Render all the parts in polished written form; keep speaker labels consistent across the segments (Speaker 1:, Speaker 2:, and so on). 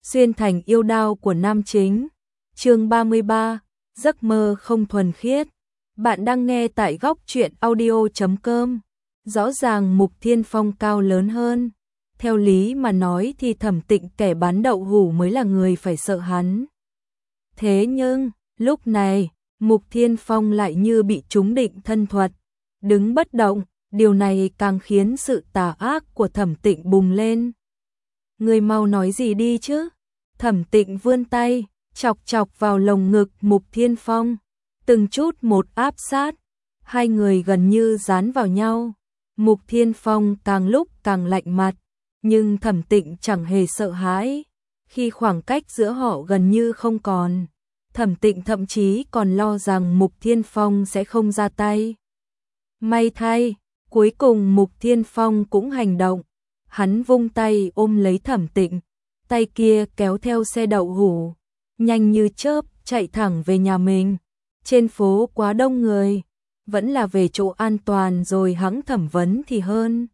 Speaker 1: xuyên thành yêu đao của nam chính. Chương 33, giấc mơ không thuần khiết. Bạn đang nghe tại góc truyện audio.com. Rõ ràng Mục Thiên Phong cao lớn hơn. Theo lý mà nói thì Thẩm Tịnh kẻ bán đậu hũ mới là người phải sợ hắn. Thế nhưng, lúc này, Mục Thiên Phong lại như bị trúng định thân thuật, đứng bất động, điều này càng khiến sự tà ác của Thẩm Tịnh bùng lên. Người mau nói gì đi chứ? Thẩm Tịnh vươn tay, chọc chọc vào lồng ngực Mục Thiên Phong, từng chút một áp sát, hai người gần như dán vào nhau. Mục Thiên Phong càng lúc càng lạnh mặt, nhưng Thẩm Tịnh chẳng hề sợ hãi. Khi khoảng cách giữa họ gần như không còn, Thẩm Tịnh thậm chí còn lo rằng Mục Thiên Phong sẽ không ra tay. May thay, cuối cùng Mục Thiên Phong cũng hành động. Hắn vung tay ôm lấy Thẩm Tịnh, tay kia kéo theo xe đậu hũ, nhanh như chớp chạy thẳng về nhà mình. Trên phố quá đông người, vẫn là về chỗ an toàn rồi hẵng thẩm vấn thì hơn.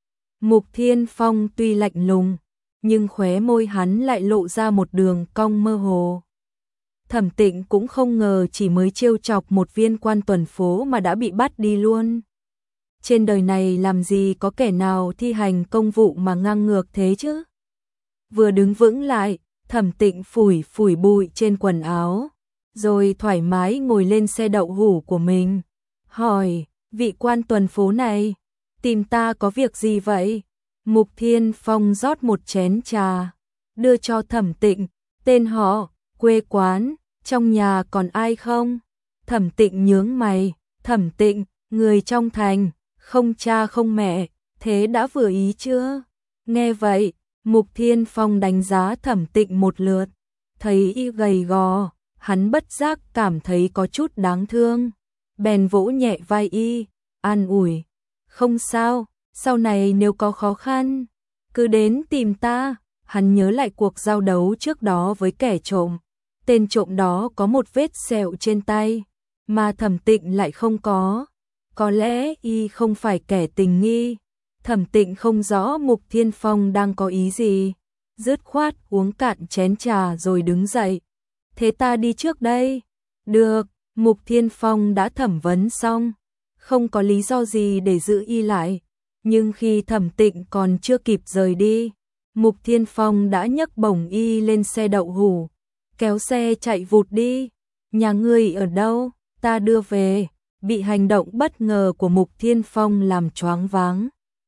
Speaker 1: Mục Thiên Phong tuy lạnh lùng, nhưng khóe môi hắn lại lộ ra một đường cong mơ hồ. Thẩm Tịnh cũng không ngờ chỉ mới trêu chọc một viên quan tuần phố mà đã bị bắt đi luôn. Trên đời này làm gì có kẻ nào thi hành công vụ mà ngang ngược thế chứ? Vừa đứng vững lại, Thẩm Tịnh phủi phủi bụi trên quần áo, rồi thoải mái ngồi lên xe đậu hũ của mình. Hỏi, vị quan tuần phố này, tìm ta có việc gì vậy? Mục Thiên Phong rót một chén trà, đưa cho Thẩm Tịnh, tên họ, quê quán, trong nhà còn ai không? Thẩm Tịnh nhướng mày, Thẩm Tịnh, người trong thành, không cha không mẹ, thế đã vừa ý chưa? Nghe vậy, Mục Thiên Phong đánh giá Thẩm Tịnh một lượt, thấy y gầy gò, hắn bất giác cảm thấy có chút đáng thương, bèn vỗ nhẹ vai y, an ủi, không sao, sau này nếu có khó khăn, cứ đến tìm ta. Hắn nhớ lại cuộc giao đấu trước đó với kẻ trộm, tên trộm đó có một vết sẹo trên tay, mà Thẩm Tịnh lại không có lẽ y không phải kẻ tình nghi. Thẩm Tịnh không rõ Mục Thiên Phong đang có ý gì, dứt khoát uống cạn chén trà rồi đứng dậy. Thế ta đi trước đây. Được, Mục Thiên Phong đã thẩm vấn xong, không có lý do gì để giữ y lại. Nhưng khi Thẩm Tịnh còn chưa kịp rời đi, Mục Thiên Phong đã nhấc bổng y lên xe đậu hũ, kéo xe chạy vụt đi. Nhà ngươi ở đâu? Ta đưa về. Bị hành động bất ngờ của Mục Thiên Phong làm choáng váng.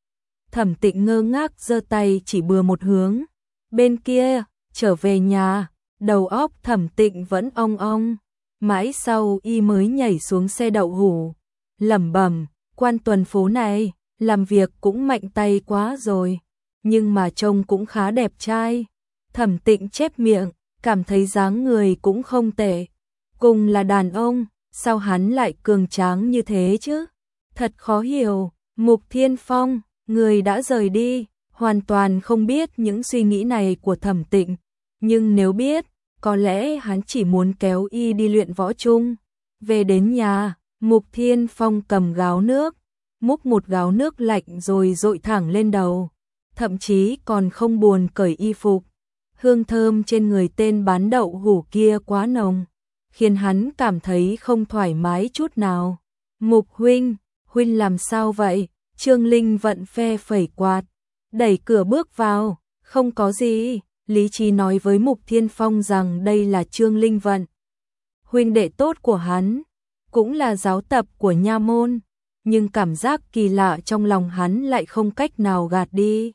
Speaker 1: Thẩm Tịnh ngơ ngác giơ tay chỉ bừa một hướng. Bên kia, trở về nhà, đầu óc Thẩm Tịnh vẫn ong ong. Mãi sau y mới nhảy xuống xe đậu hũ, lẩm bẩm, quan tuần phố này, làm việc cũng mạnh tay quá rồi, nhưng mà trông cũng khá đẹp trai. Thẩm Tịnh chép miệng, cảm thấy dáng người cũng không tệ. Cùng là đàn ông, sao hắn lại cường tráng như thế chứ? Thật khó hiểu. Mục Thiên Phong, người đã rời đi, hoàn toàn không biết những suy nghĩ này của Thẩm Tịnh. Nhưng nếu biết, có lẽ hắn chỉ muốn kéo y đi luyện võ chung. Về đến nhà, Mục Thiên Phong cầm gáo nước, múc một gáo nước lạnh rồi dội thẳng lên đầu. Thậm chí còn không buồn cởi y phục. Hương thơm trên người tên bán đậu hũ kia quá nồng, khiến hắn cảm thấy không thoải mái chút nào. Mục huynh, huynh làm sao vậy? Trương Linh Vận phe phẩy quạt, đẩy cửa bước vào. Không có gì, lý trí nói với Mục Thiên Phong rằng đây là Trương Linh Vận, huynh đệ tốt của hắn, cũng là giáo tập của nha môn, nhưng cảm giác kỳ lạ trong lòng hắn lại không cách nào gạt đi.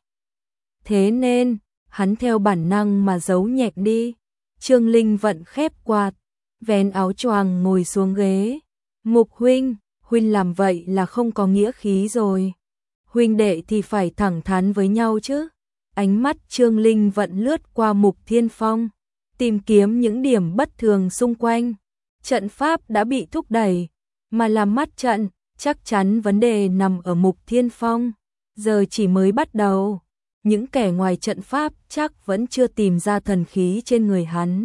Speaker 1: Thế nên, hắn theo bản năng mà giấu nhẹm đi. Trương Linh Vận khép quạt, vén áo choàng ngồi xuống ghế. Mục huynh, huynh làm vậy là không có nghĩa khí rồi. Huynh đệ thì phải thẳng thắn với nhau chứ. Ánh mắt Trương Linh Vận lướt qua Mục Thiên Phong, tìm kiếm những điểm bất thường xung quanh. Trận pháp đã bị thúc đẩy, mà làm mắt trận, chắc chắn vấn đề nằm ở Mục Thiên Phong. Giờ chỉ mới bắt đầu, những kẻ ngoài trận pháp chắc vẫn chưa tìm ra thần khí trên người hắn.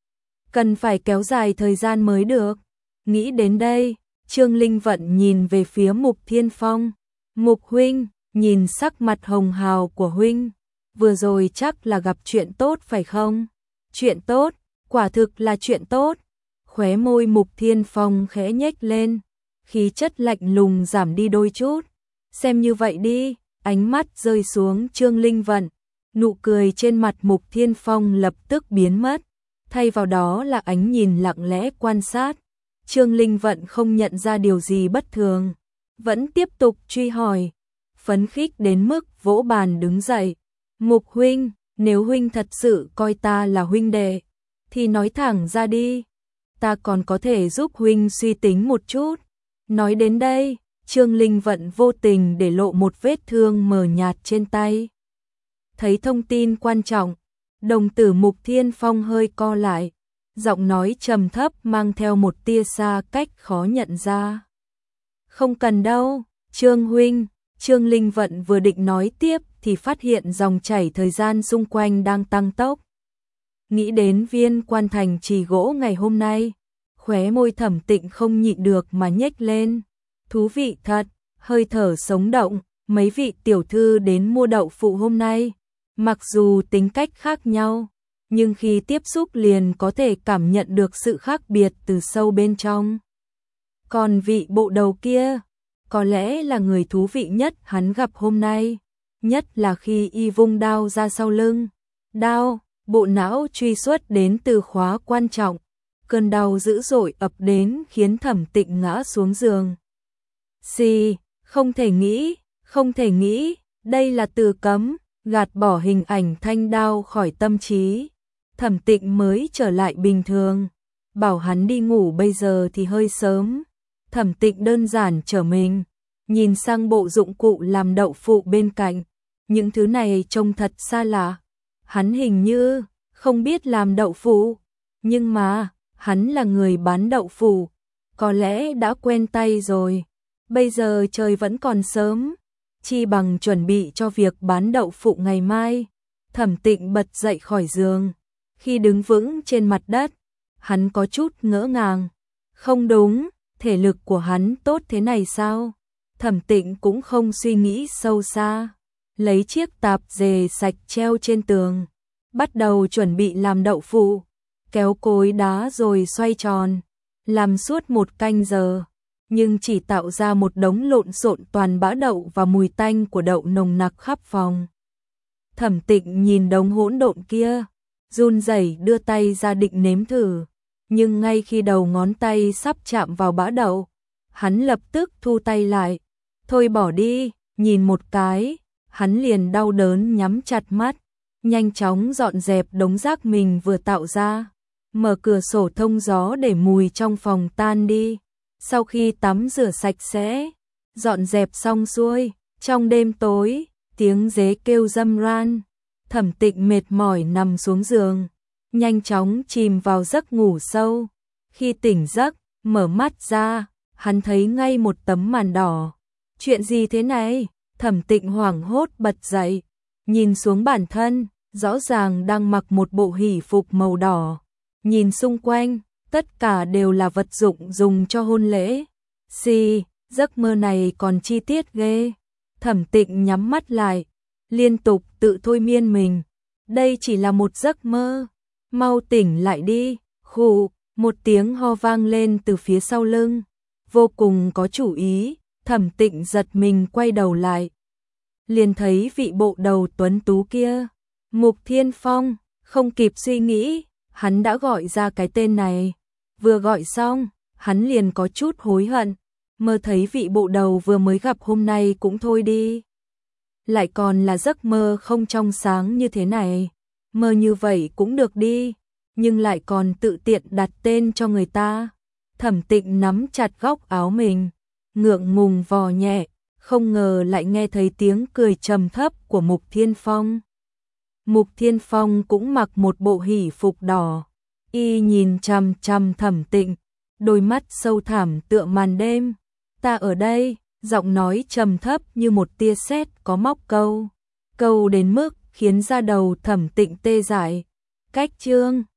Speaker 1: Cần phải kéo dài thời gian mới được. Nghĩ đến đây, Trương Linh Vận nhìn về phía Mục Thiên Phong. Mục huynh, nhìn sắc mặt hồng hào của huynh, vừa rồi chắc là gặp chuyện tốt phải không? Chuyện tốt, quả thực là chuyện tốt. Khóe môi Mục Thiên Phong khẽ nhếch lên, khí chất lạnh lùng giảm đi đôi chút. Xem như vậy đi, ánh mắt rơi xuống Trương Linh Vận, nụ cười trên mặt Mục Thiên Phong lập tức biến mất, thay vào đó là ánh nhìn lặng lẽ quan sát. Trương Linh Vận không nhận ra điều gì bất thường, vẫn tiếp tục truy hỏi, phấn khích đến mức vỗ bàn đứng dậy. Mục huynh, nếu huynh thật sự coi ta là huynh đệ, thì nói thẳng ra đi, ta còn có thể giúp huynh suy tính một chút. Nói đến đây, Trương Linh Vận vô tình để lộ một vết thương mờ nhạt trên tay. Thấy thông tin quan trọng, đồng tử Mục Thiên Phong hơi co lại, giọng nói trầm thấp mang theo một tia xa cách khó nhận ra. Không cần đâu, Trương huynh. Trương Linh Vận vừa định nói tiếp thì phát hiện dòng chảy thời gian xung quanh đang tăng tốc. Nghĩ đến viên quan thành trì gỗ ngày hôm nay, khóe môi Thẩm Tịnh không nhịn được mà nhếch lên. Thú vị thật, hơi thở sống động, mấy vị tiểu thư đến mua đậu phụ hôm nay, mặc dù tính cách khác nhau, nhưng khi tiếp xúc liền có thể cảm nhận được sự khác biệt từ sâu bên trong. Còn vị bộ đầu kia, có lẽ là người thú vị nhất hắn gặp hôm nay, nhất là khi y vung đao ra sau lưng. Đao, bộ não truy xuất đến từ khóa quan trọng, cơn đau dữ dội ập đến khiến Thẩm Tịnh ngã xuống giường. Xì, không thể nghĩ, đây là từ cấm, gạt bỏ hình ảnh thanh đao khỏi tâm trí. Thẩm Tịnh mới trở lại bình thường, bảo hắn đi ngủ bây giờ thì hơi sớm. Thẩm Tịnh đơn giản trở mình, nhìn sang bộ dụng cụ làm đậu phụ bên cạnh, những thứ này trông thật xa lạ. Hắn hình như không biết làm đậu phụ, nhưng mà hắn là người bán đậu phụ, có lẽ đã quen tay rồi. Bây giờ trời vẫn còn sớm, chi bằng chuẩn bị cho việc bán đậu phụ ngày mai. Thẩm Tịnh bật dậy khỏi giường, khi đứng vững trên mặt đất, hắn có chút ngỡ ngàng. Không đúng, thể lực của hắn tốt thế này sao? Thẩm Tịnh cũng không suy nghĩ sâu xa, lấy chiếc tạp dề sạch treo trên tường, bắt đầu chuẩn bị làm đậu phụ, kéo cối đá rồi xoay tròn, làm suốt 1 canh giờ, nhưng chỉ tạo ra một đống lộn xộn toàn bã đậu và mùi tanh của đậu nồng nặc khắp phòng. Thẩm Tịnh nhìn đống hỗn độn kia, run rẩy đưa tay ra định nếm thử, nhưng ngay khi đầu ngón tay sắp chạm vào bã đậu, hắn lập tức thu tay lại. Thôi bỏ đi, nhìn một cái, hắn liền đau đớn nhắm chặt mắt, nhanh chóng dọn dẹp đống rác mình vừa tạo ra, mở cửa sổ thông gió để mùi trong phòng tan đi. Sau khi tắm rửa sạch sẽ, dọn dẹp xong xuôi, trong đêm tối, tiếng dế kêu râm ran, Thẩm Tịnh mệt mỏi nằm xuống giường, nhanh chóng chìm vào giấc ngủ sâu. Khi tỉnh giấc, mở mắt ra, hắn thấy ngay một tấm màn đỏ. Chuyện gì thế này? Thẩm Tịnh hoảng hốt bật dậy, nhìn xuống bản thân, rõ ràng đang mặc một bộ hỷ phục màu đỏ. Nhìn xung quanh, tất cả đều là vật dụng dùng cho hôn lễ. Giấc mơ này còn chi tiết ghê. Thẩm Tịnh nhắm mắt lại, liên tục tự thôi miên mình. Đây chỉ là một giấc mơ, mau tỉnh lại đi. Khụ, một tiếng ho vang lên từ phía sau lưng, vô cùng có chủ ý. Thẩm Tịnh giật mình quay đầu lại, liền thấy vị bộ đầu tuấn tú kia, Mục Thiên Phong. Không kịp suy nghĩ, hắn đã gọi ra cái tên này. Vừa gọi xong, hắn liền có chút hối hận, mơ thấy vị bộ đầu vừa mới gặp hôm nay cũng thôi đi. Lại còn là giấc mơ không trong sáng như thế này, mơ như vậy cũng được đi, nhưng lại còn tự tiện đặt tên cho người ta. Thẩm Tịnh nắm chặt góc áo mình, ngượng ngùng vò nhẹ, không ngờ lại nghe thấy tiếng cười trầm thấp của Mục Thiên Phong. Mục Thiên Phong cũng mặc một bộ hỷ phục đỏ, y nhìn chằm chằm Thẩm Tịnh, đôi mắt sâu thẳm tựa màn đêm. Ta ở đây, giọng nói trầm thấp như một tia sét có móc câu đến mức khiến da đầu Thẩm Tịnh tê dại. Cách chương